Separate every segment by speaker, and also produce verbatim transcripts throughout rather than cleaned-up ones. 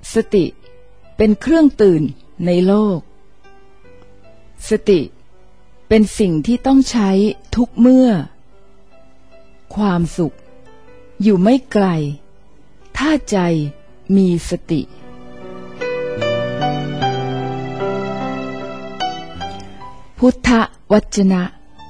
Speaker 1: สติเป็นเครื่องตื่นในโลกสติเป็นสิ่งที่ต้องใช้ทุกเมื่อความสุขอยู่ไม่ไกลถ้าใจมีสติพุทธวจนะ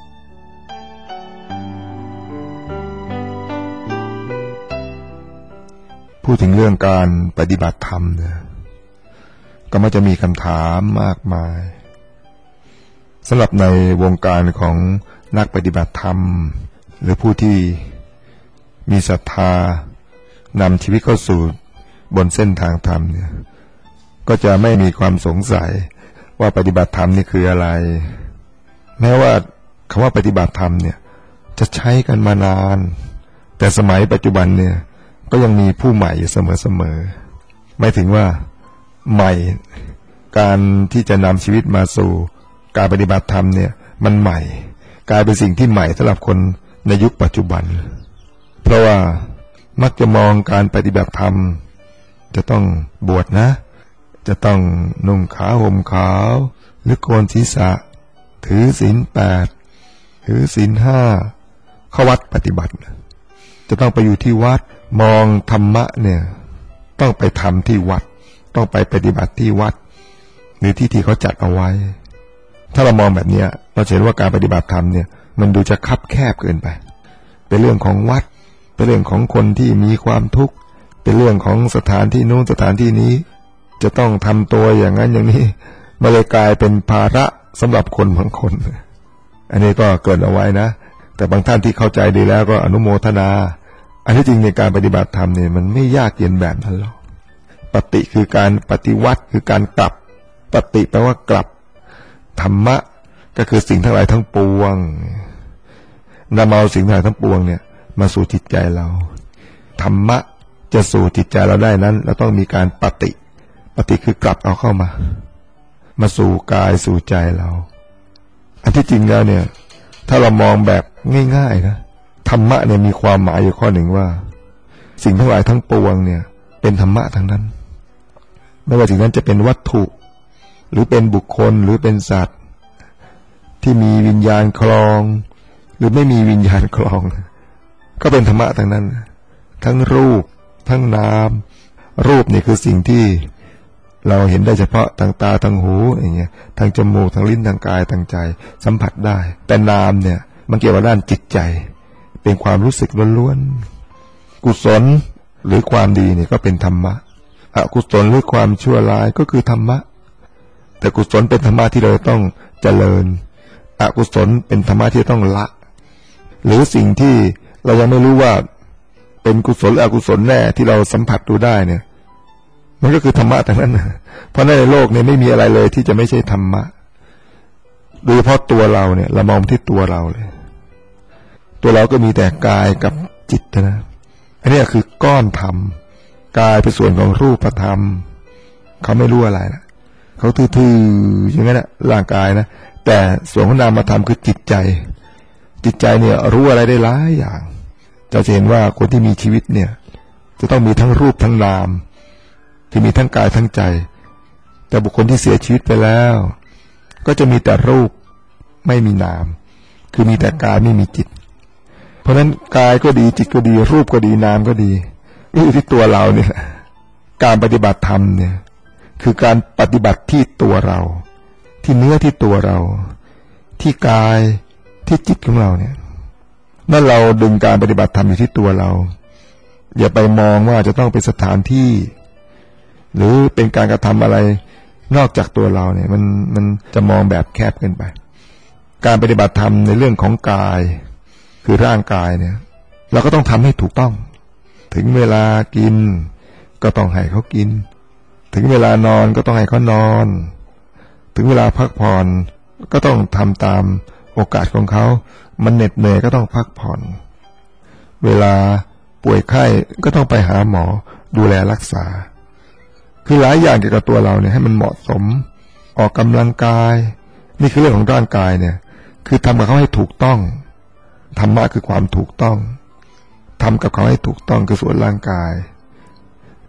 Speaker 2: พูดถึงเรื่องการปฏิบัติธรรมเนี่ยก็มักจะมีคำถามมากมายสำหรับในวงการของนักปฏิบัติธรรมหรือผู้ที่มีศรัทธานำชีวิตเข้าสู่บนเส้นทางธรรมเนี่ยก็จะไม่มีความสงสัยว่าปฏิบัติธรรมนี่คืออะไรแม้ว่าคำว่าปฏิบัติธรรมเนี่ยจะใช้กันมานานแต่สมัยปัจจุบันเนี่ยก็ยังมีผู้ใหม่อยู่เสมอๆหมายถึงว่าใหม่การที่จะนำชีวิตมาสู่การปฏิบัติธรรมเนี่ยมันใหม่กลายเป็นสิ่งที่ใหม่สำหรับคนในยุคปัจจุบันเพราะว่ามักจะมองการปฏิบัติธรรมจะต้องบวชนะจะต้องนุ่งขาวห่มขาวหรือโกนศีรษะถือศีลแปดถือศีลห้าเข้าวัดปฏิบัติจะต้องไปอยู่ที่วัดมองธรรมะเนี่ยต้องไปทำที่วัดต้องไปปฏิบัติที่วัดหรือที่ที่เขาจัดเอาไว้ถ้าเรามองแบบนี้เราเห็นว่าการปฏิบัติธรรมเนี่ยมันดูจะคับแคบเกินไปเป็นเรื่องของวัดเป็นเรื่องของคนที่มีความทุกข์เป็นเรื่องของสถานที่นู้นสถานที่นี้จะต้องทำตัวอย่างนั้นอย่างนี้มันเลยกลายเป็นภาระสำหรับคนบางคนอันนี้ก็เกิดเอาไว้นะแต่บางท่านที่เข้าใจดีแล้วก็อนุโมทนาอันที่จริงในการปฏิบัติธรรมเนี่ยมันไม่ยากเย็นแบบนั้นหรอกปฏิคือการปฏิวัติคือการกลับปฏิแปลว่ากลับธรรมะก็คือสิ่งทั้งหลายทั้งปวงนำเอาสิ่งทั้งหลายทั้งปวงเนี่ยมาสู่จิตใจเราธรรมะจะสู่จิตใจเราได้นั้นเราต้องมีการปฏิปฏิคือกลับเอาเข้ามามาสู่กายสู่ใจเราอันที่จริงแล้วเนี่ยถ้าเรามองแบบง่ายๆนะธรรมะเนี่ยมีความหมายอยู่ข้อหนึ่งว่าสิ่งทั้งหลายทั้งปวงเนี่ยเป็นธรรมะทั้งนั้นไม่ว่าสิ่งนั้นจะเป็นวัตถุหรือเป็นบุคคลหรือเป็นสัตว์ที่มีวิญญาณครองหรือไม่มีวิญญาณครองก็เป็นธรรมะทั้งนั้นทั้งรูปทั้งนามรูปนี่คือสิ่งที่เราเห็นได้เฉพาะทางตาทางหูอย่างเงี้ยทางจมูกทางลิ้นทางกายทางใจสัมผัสได้แต่นามเนี่ยมันเกี่ยวกับด้านจิตใจเป็นความรู้สึกล้วนๆกุศลหรือความดีเนี่ยก็เป็นธรรมะอกุศลหรือความชั่วร้ายก็คือธรรมะแต่กุศลเป็นธรรมะที่เราต้องเจริญอกุศลเป็นธรรมะที่ต้องละหรือสิ่งที่เรายังไม่รู้ว่าเป็นกุศลหรืออกุศลแน่ที่เราสัมผัสดูได้เนี่ยมันก็คือธรรมะทั้งนั้นเพราะในโลกเนี่ยไม่มีอะไรเลยที่จะไม่ใช่ธรรมะโดยเฉพาะตัวเราเนี่ยเรามองที่ตัวเราเลยตัวเราก็มีแต่กายกับจิตนะอันนี้คือก้อนธรรมกายเป็นส่วนของรูปธรรมเขาไม่รู้อะไรนะเขาทื่อๆอย่างนั้นนะร่างกายนะแต่ส่วนของนามธรรมคือจิตใจจิตใจเนี่ยรู้อะไรได้หลายอย่างจะเห็นว่าคนที่มีชีวิตเนี่ยจะต้องมีทั้งรูปทั้งนามที่มีทั้งกายทั้งใจแต่บุคคลที่เสียชีวิตไปแล้วก็จะมีแต่รูปไม่มีนามคือมีแต่กายไม่มีจิตเพราะฉะนั้นกายก็ดีจิตก็ดีรูปก็ดีนามก็ดีอยู่ที่ตัวเราเนี่ยการปฏิบัติธรรมเนี่ยคือการปฏิบัติที่ตัวเราที่เนื้อที่ตัวเราที่กายที่จิตของเราเนี่ยนั่นเราดึงการปฏิบัติธรรมอยู่ที่ตัวเราอย่าไปมองว่าจะต้องเป็นสถานที่หรือเป็นการกระทำอะไรนอกจากตัวเราเนี่ยมันมันจะมองแบบแคบเกินไปการปฏิบัติธรรมในเรื่องของกายคือร่างกายเนี่ยเราก็ต้องทำให้ถูกต้องถึงเวลากินก็ต้องให้เขากินถึงเวลานอนก็ต้องให้เขานอนถึงเวลาพักผ่อนก็ต้องทำตามโอกาสของเขามันเหน็ดเหนื่อยก็ต้องพักผ่อนเวลาป่วยไข้ก็ต้องไปหาหมอดูแลรักษาคือหลายอย่างเกี่ยวกับตัวเราเนี่ยให้มันเหมาะสมออกกำลังกายนี่คือเรื่องของร่างกายเนี่ยคือทำกับเขาให้ถูกต้องธรรมะคือความถูกต้องทำกับเขาให้ถูกต้องคือส่วนร่างกาย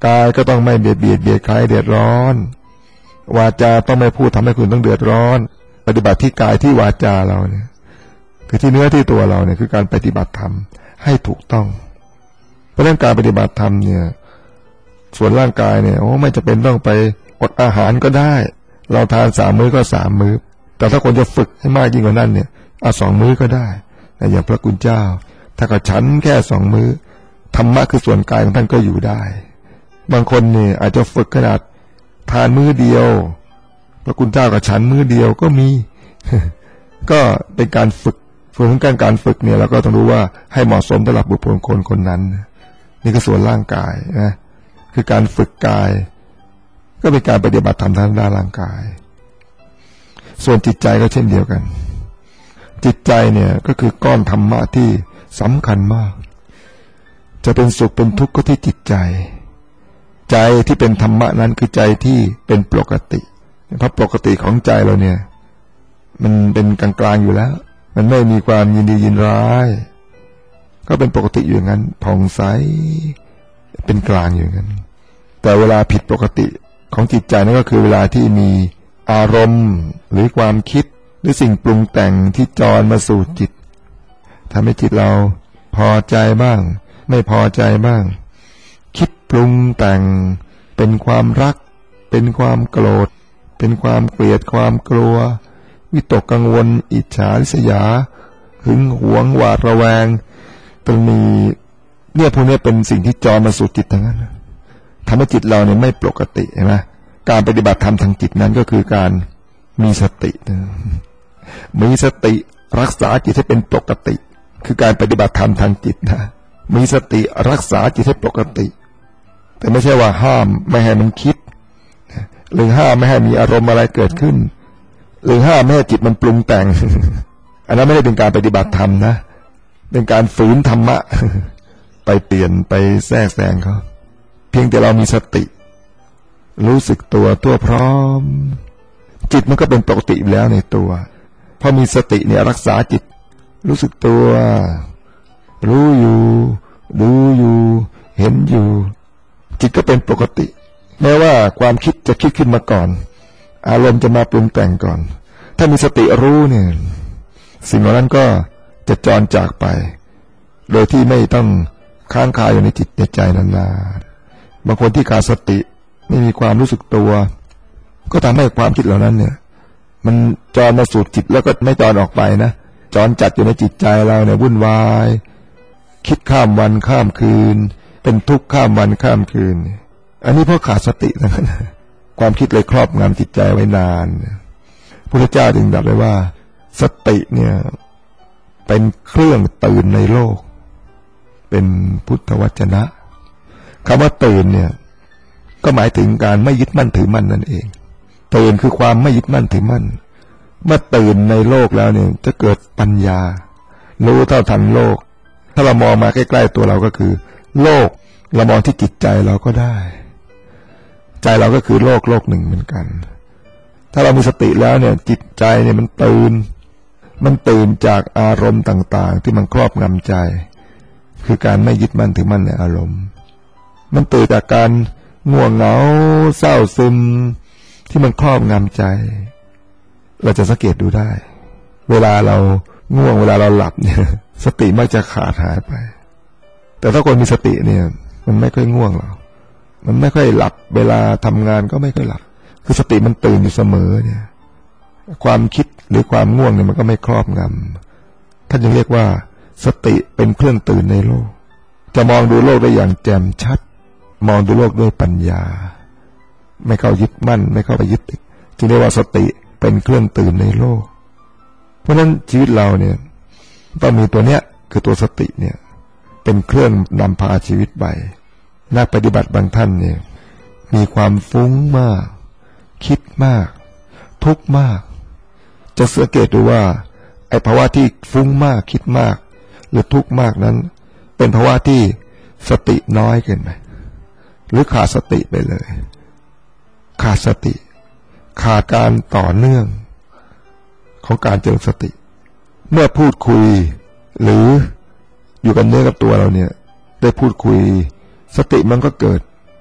Speaker 2: กายก็ต้องไม่เบียดเบียดเบียดใครเดือดร้อนวาจาต้องไม่พูดทำให้คุณต้องเดือดร้อนปฏิบัติที่กายที่วาจาเราเนี่ยคือที่เนื้อที่ตัวเราเนี่ยคือการปฏิบัติธรรมให้ถูกต้องเพราะเรื่องการปฏิบัติธรรมเนี่ยส่วนร่างกายเนี่ยโอ้ไม่จำเป็นต้องไปอดอาหารก็ได้เราทานสามมื้อก็สามมื้อแต่ถ้าคนจะฝึกให้มากยิ่งกว่านั้นเนี่ยเอาสองมื้อก็ได้แต่อย่างพระคุณเจ้าถ้าก็ฉันแค่สองมื้อธรรมะคือส่วนกายของท่านก็อยู่ได้บางคนเนี่ยอาจจะฝึกขนาดทานมื้อเดียวพระคุณเจ้ากับฉันมื้อเดียวก็มี ก็เป็นการฝึกส่วนของการการฝึกเนี่ยเราก็ต้องรู้ว่าให้เหมาะสมสำหรับบุคคลคนคนนั้นนี่คือส่วนร่างกายนะคือการฝึกกายก็เป็นการปฏิบัติธรรมทางด้านร่างกายส่วนจิตใจก็เช่นเดียวกันจิตใจเนี่ยก็คือก้อนธรรมะที่สำคัญมากจะเป็นสุขเป็นทุกข์ก็ที่จิตใจใจที่เป็นธรรมะนั้นคือใจที่เป็นปกติเพราะปกติของใจเราเนี่ยมันเป็นกลางๆอยู่แล้วมันไม่มีความยินดียินร้ายก็เป็นปกติอยู่อย่างนั้นผ่องใสเป็นกลางอยู่อย่างนั้นแต่เวลาผิดปกติของจิตใจนั่นก็คือเวลาที่มีอารมณ์หรือความคิดหรือสิ่งปรุงแต่งที่จรมาสู่จิตทำให้จิตเราพอใจบ้างไม่พอใจบ้างคิดปรุงแต่งเป็นความรักเป็นความโกรธเป็นความเกลียดความกลัววิตกกังวลอิจฉาริษยาหึงหวงหวาดระแวงตรงนี้เนี่ยพวกนี้เป็นสิ่งที่จรมาสู่จิตทั้งนั้นทำให้จิตเราเนี่ยไม่ปกติใช่ไหมการปฏิบัติธรรมทางจิตนั้นก็คือการมีสติมีสติรักษาจิตให้เป็นปกติคือการปฏิบัติธรรมทางจิตนะมีสติรักษาจิตให้ปกติแต่ไม่ใช่ว่าห้ามไม่ให้มันคิดหรือห้ามไม่ให้มีอารมณ์อะไรเกิดขึ้นหรือห้ามไม่ให้จิตมันปรุงแต่ง อันนั้นไม่ได้เป็นการปฏิบัติธรรมนะเป็นการฝืนธรรมะ ไปเปลี่ยนไปแทรกแซงเขาเพียงแต่เรามีสติรู้สึกตัวตัวพร้อมจิตมันก็เป็นปกติอยู่แล้วในตัวพอมีสติเนี่ยรักษาจิตรู้สึกตัวรู้อยู่ดูอยู่เห็นอยู่จิตก็เป็นปกติแม้ว่าความคิดจะคิดขึ้นมาก่อนอารมณ์จะมาปรุงแต่งก่อนถ้ามีสติรู้เนี่ยสิ่งเหล่านั้นก็จะจรจากไปโดยที่ไม่ต้องค้างคาอยู่ในจิตในใจนานๆบางคนที่ขาดสติไม่มีความรู้สึกตัวก็ทำให้ความคิดเหล่านั้นเนี่ยมันจรมาสู่จิตแล้วก็ไม่จรออกไปนะจรจัดอยู่ในจิตใจเราเนี่ยวุ่นวายคิดข้ามวันข้ามคืนเป็นทุกข์ข้ามวันข้ามคืนอันนี้เพราะขาดสตินะความคิดเลยครอบงำจิตใจไว้นานพระเจ้าจึงตรัสไว้ว่าสติเนี่ยเป็นเครื่องตื่นในโลกเป็นพุทธวจนะคำว่าตื่นเนี่ยก็หมายถึงการไม่ยึดมั่นถือมั่นนั่นเองตื่นคือความไม่ยึดมั่นถือมั่นเมื่อตื่นในโลกแล้วเนี่ยจะเกิดปัญญารู้เท่าทันโลกถ้าเรามองมาใกล้ๆตัวเราก็คือโลกเรามองที่จิตใจเราก็ได้ใจเราก็คือโลกโลกหนึ่งเหมือนกันถ้าเรามีสติแล้วเนี่ยจิตใจเนี่ยมันตื่นมันตื่นจากอารมณ์ต่างๆที่มันครอบงำใจคือการไม่ยึดมั่นถือมั่นในอารมณ์มันตื่นจากการง่วงเหงาเศร้าซึมที่มันครอบงำใจเราจะสังเกตดูได้เวลาเราง่วงเวลาเราหลับเนี่ยสติมักจะขาดหายไปแต่ถ้าคนมีสติเนี่ยมันไม่ค่อยง่วงหรอกมันไม่ค่อยหลับเวลาทำงานก็ไม่ค่อยหลับคือสติมันตื่นอยู่เสมอเนี่ยความคิดหรือความง่วงเนี่ยมันก็ไม่ครอบงำท่านจึงเรียกว่าสติเป็นเครื่องตื่นในโลกจะมองดูโลกได้อย่างแจ่มชัดมองดูโลกด้วยปัญญาไม่เข้ายึดมั่นไม่เข้าไปยึดติดจึงเรียกว่าสติเป็นเครื่องตื่นในโลกเพราะฉะนั้นชีวิตเราเนี่ยต้องมีตัวเนี้ยคือตัวสติเนี่ยเป็นเครื่องนำพาชีวิตไปนักปฏิบัติบางท่านเนี่ยมีความฟุ้งมากคิดมากทุกข์มากจะสังเกตดูว่าไอ้ภาวะที่ฟุ้งมากคิดมากหรือทุกข์มากนั้นเป็นภาวะที่สติน้อยเกินไปหรือขาดสติไปเลยขาดสติขาดการต่อเนื่องของการเจริญสติเมื่อพูดคุยหรืออยู่กันเนื้อกับตัวเราเนี่ยได้พูดคุยสติมันก็เกิด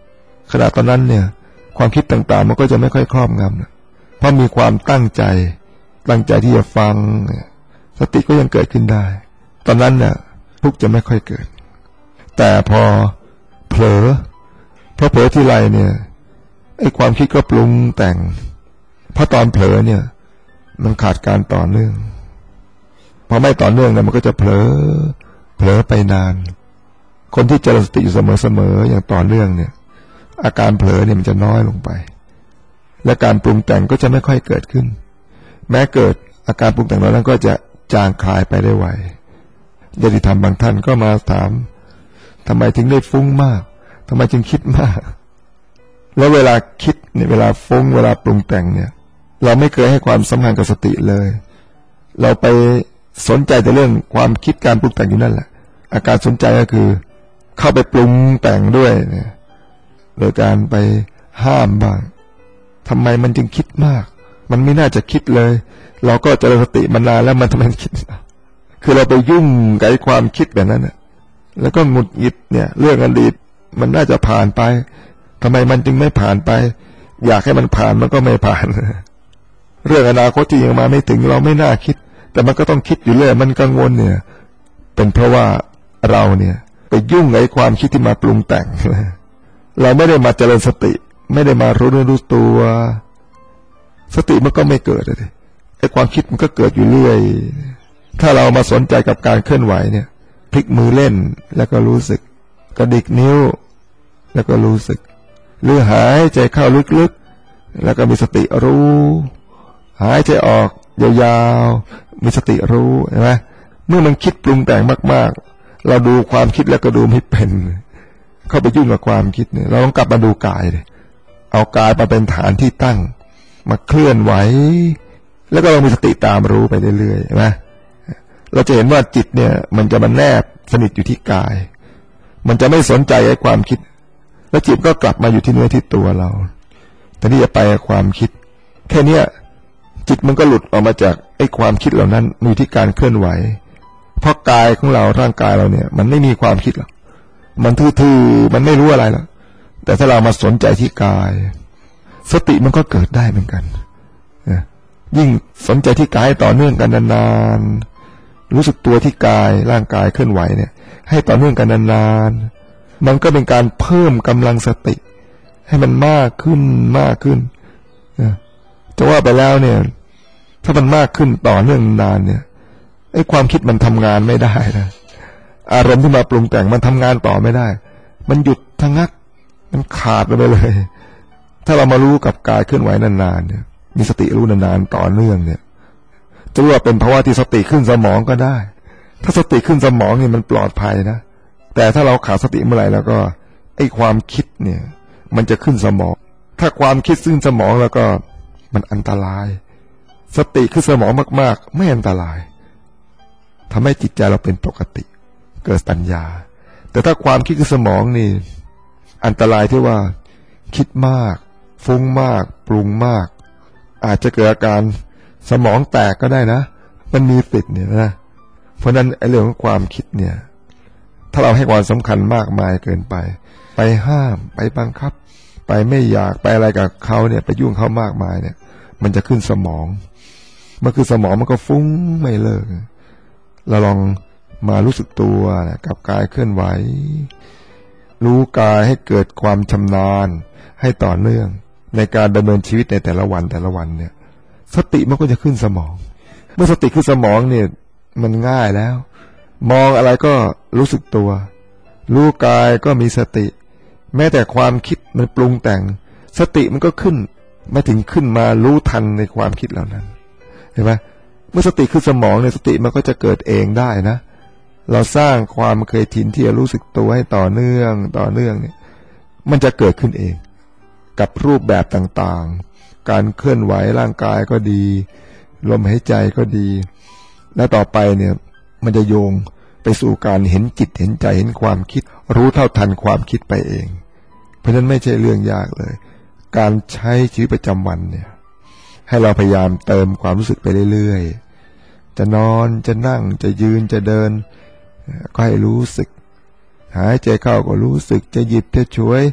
Speaker 2: ขณะตอนนั้นเนี่ยความคิดต่างๆมันก็จะไม่ค่อยครอบงำนะเพราะมีความตั้งใจตั้งใจที่จะฟังสติก็ยังเกิดขึ้นได้ตอนนั้นเนี่ยทุกข์จะไม่ค่อยเกิดแต่พอเผลอพอเผลอที่ไรเนี่ยไอ้ความคิดก็ปรุงแต่งเพราะตอนเผลอเนี่ยมันขาดการต่อเนื่องพอไม่ต่อเนื่องเนี่ยมันก็จะเผลอเผลอไปนานคนที่เจริญสติอยู่เสมอๆอย่างต่อเนื่องเนี่ยอาการเผลอเนี่ยมันจะน้อยลงไปและการปรุงแต่งก็จะไม่ค่อยเกิดขึ้นแม้เกิดอาการปรุงแต่งนั้นก็จะจางคลายไปได้ไวญาติธรรมบางท่านก็มาถามทำไมถึงได้ฟุ้งมากทำไมจึงคิดมากแล้วเวลาคิดเนี่ยเวลาฟุ้งเวลาปรุงแต่งเนี่ยเราไม่เคยให้ความสำคัญกับสติเลยเราไปสนใจแต่เรื่องความคิดการปรุงแต่งอยู่นั่นแหละอาการสนใจก็คือเข้าไปปรุงแต่งด้วยเนี่ยโดยการไปห้ามบ้างทำไมมันจึงคิดมากมันไม่น่าจะคิดเลยเราก็เจริญสติมานานแล้วมันทำไมคิดคือเราไปยุ่งกับความคิดแบบนั้นน่ะแล้วก็หงุดหงิดเนี่ยเรื่องอดีตมันน่าจะผ่านไปทำไมมันจึงไม่ผ่านไปอยากให้มันผ่านมันก็ไม่ผ่านเรื่องอนาคตที่ยังมาไม่ถึงเราไม่น่าคิดแต่มันก็ต้องคิดอยู่เรื่อยมันกังวลเนี่ยเป็นเพราะว่าเราเนี่ยไปยุ่งกับความคิดที่มาปรุงแต่งเราไม่ได้มาเจริญสติไม่ได้มารู้เนื้อรู้ตัวสติมันก็ไม่เกิดเลยไอ้ความคิดมันก็เกิดอยู่เรื่อยถ้าเรามาสนใจกับการเคลื่อนไหวเนี่ยพลิกมือเล่นแล้วก็รู้สึกกระดิกนิ้วแล้วก็รู้สึกหรือหายใจเข้าลึกๆแล้วก็มีสติรู้หายใจออกยาวๆมีสติรู้เห็นไหมเมื่อมันคิดปรุงแต่งมากๆเราดูความคิดแล้วก็ดูไม่เป็นเข้าไปยุ่งกับความคิดเนี่ยเราต้องกลับมาดูกายเลยเอากายมาเป็นฐานที่ตั้งมาเคลื่อนไหวแล้วก็เรามีสติตามรู้ไปเรื่อยๆใช่ไหมเราจะเห็นว่าจิตเนี่ยมันจะมันแนบสนิทอยู่ที่กายมันจะไม่สนใจไอ้ความคิดแล้วจิตก็กลับมาอยู่ที่เนื้อที่ตัวเราแต่ที่จะไปความคิดแค่เนี้ยจิตมันก็หลุดออกมาจากไอ้ความคิดเหล่านั้นมีที่การเคลื่อนไหวเพราะกายของเราร่างกายเราเนี่ยมันไม่มีความคิดหรอกมันทื่อๆมันไม่รู้อะไรหรอกแต่ถ้าเรามาสนใจที่กายสติมันก็เกิดได้เหมือนกันยิ่งสนใจที่กายต่อเนื่องกันนานๆรู้สึกตัวที่กายร่างกายเคลื่อนไหวเนี่ยให้ต่อเนื่องกันนานๆมันก็เป็นการเพิ่มกำลังสติให้มันมากขึ้นมากขึ้นจะว่าไปแล้วเนี่ยถ้ามันมากขึ้นต่อเนื่องนานเนี่ยไอ้ความคิดมันทำงานไม่ได้นะอารมณ์ที่มาปรุงแต่งมันทำงานต่อไม่ได้มันหยุดทะงักมันขาดไปเลยถ้าเรามารู้กับกายเคลื่อนไหวนานๆเนี่ยมีสติรู้นานๆต่อเนื่องเนี่ยจะเรียกว่าเป็นภาวะที่สติขึ้นสมองก็ได้ถ้าสติขึ้นสมองเนี่ยมันปลอดภัยนะแต่ถ้าเราขาดสติเมื่อไหร่แล้วก็ไอ้ความคิดเนี่ยมันจะขึ้นสมองถ้าความคิดขึ้นสมองแล้วก็มันอันตรายสติขึ้นสมองมากๆไม่อันตรายทำให้จิตใจเราเป็นปกติเกิดปัญญาแต่ถ้าความคิดขึ้นสมองนี่อันตรายที่ว่าคิดมากฟุ้งมากปรุงมากอาจจะเกิดอาการสมองแตกก็ได้นะมันมีสิทธิ์เนี่ยนะเพราะนั้นไอ้เรื่องของความคิดเนี่ยถ้าเราให้ความสำคัญมากมายเกินไปไปห้ามไปบังคับไปไม่อยากไปอะไรกับเขาเนี่ยไปยุ่งเขามากมายเนี่ยมันจะขึ้นสมองเมื่อคือสมองมันก็ฟุ้งไม่เลิกเราลองมารู้สึกตัวนะกับกายเคลื่อนไหวรู้กายให้เกิดความชำนาญให้ต่อเนื่องในการดำเนินชีวิตในแต่ละวันแต่ละวันเนี่ยสติมันก็จะขึ้นสมองเมื่อสติขึ้นสมองเนี่ยมันง่ายแล้วมองอะไรก็รู้สึกตัวรู้กายก็มีสติแม้แต่ความคิดมันปรุงแต่งสติมันก็ขึ้นไม่ถึงขึ้นมารู้ทันในความคิดเหล่านั้นเห็นไหมเมื่อสติขึ้นสมองเนี่ยสติมันก็จะเกิดเองได้นะเราสร้างความเคยชินที่จะรู้สึกตัวให้ต่อเนื่องต่อเนื่องเนี่ยมันจะเกิดขึ้นเองกับรูปแบบต่างๆการเคลื่อนไหวร่างกายก็ดีลมหายใจก็ดีและต่อไปเนี่ยมันจะโยงไปสู่การเห็นจิตเห็นใจเห็นความคิดรู้เท่าทันความคิดไปเองเพราะฉะนั้นไม่ใช่เรื่องยากเลยการใช้ชีวิตประจำวันเนี่ยให้เราพยายามเติมความรู้สึกไปเรื่อยๆจะนอนจะนั่งจะยืนจะเดินก็ให้รู้สึกหายใจเข้าก็รู้สึกจะหยิบจะฉวย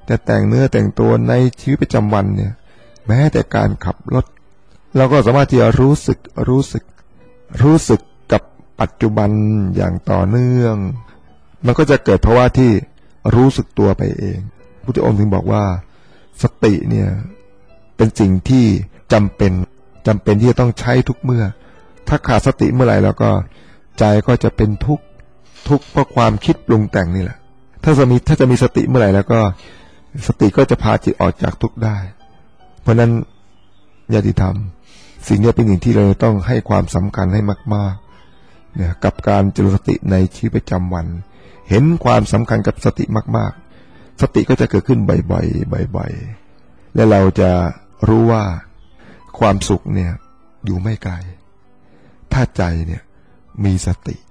Speaker 2: แต่แต่งเนื้อแต่งตัวในชีวิตประจำวันเนี่ยแม้แต่การขับรถเราก็สามารถที่จะรู้สึกรู้สึกรู้สึกกับปัจจุบันอย่างต่อเนื่องมันก็จะเกิดภาวะที่รู้สึกตัวไปเองพุทธองค์ถึงบอกว่าสติเนี่ยเป็นสิ่งที่จำเป็นจำเป็นที่จะต้องใช้ทุกเมื่อถ้าขาดสติเมื่อไหร่แล้วก็ใจก็จะเป็นทุกข์ทุกข์เพราะความคิดปรุงแต่งนี่แหละถ้าจะมีถ้าจะมีสติเมื่อไหร่แล้วก็สติก็จะพาจิตออกจากทุกข์ได้เพราะนั้นญาติธรรมสิ่งนี้เป็นสิ่งที่เราต้องให้ความสำคัญให้มากๆเนี่ยกับการเจริญสติในชีวิตประจำวันเห็นความสำคัญกับสติมากๆสติก็จะเกิดขึ้นบ่อยๆบ่อยๆและเราจะรู้ว่าความสุขเนี่ยอยู่ไม่ไกลถ้าใจเนี่ยมีสติ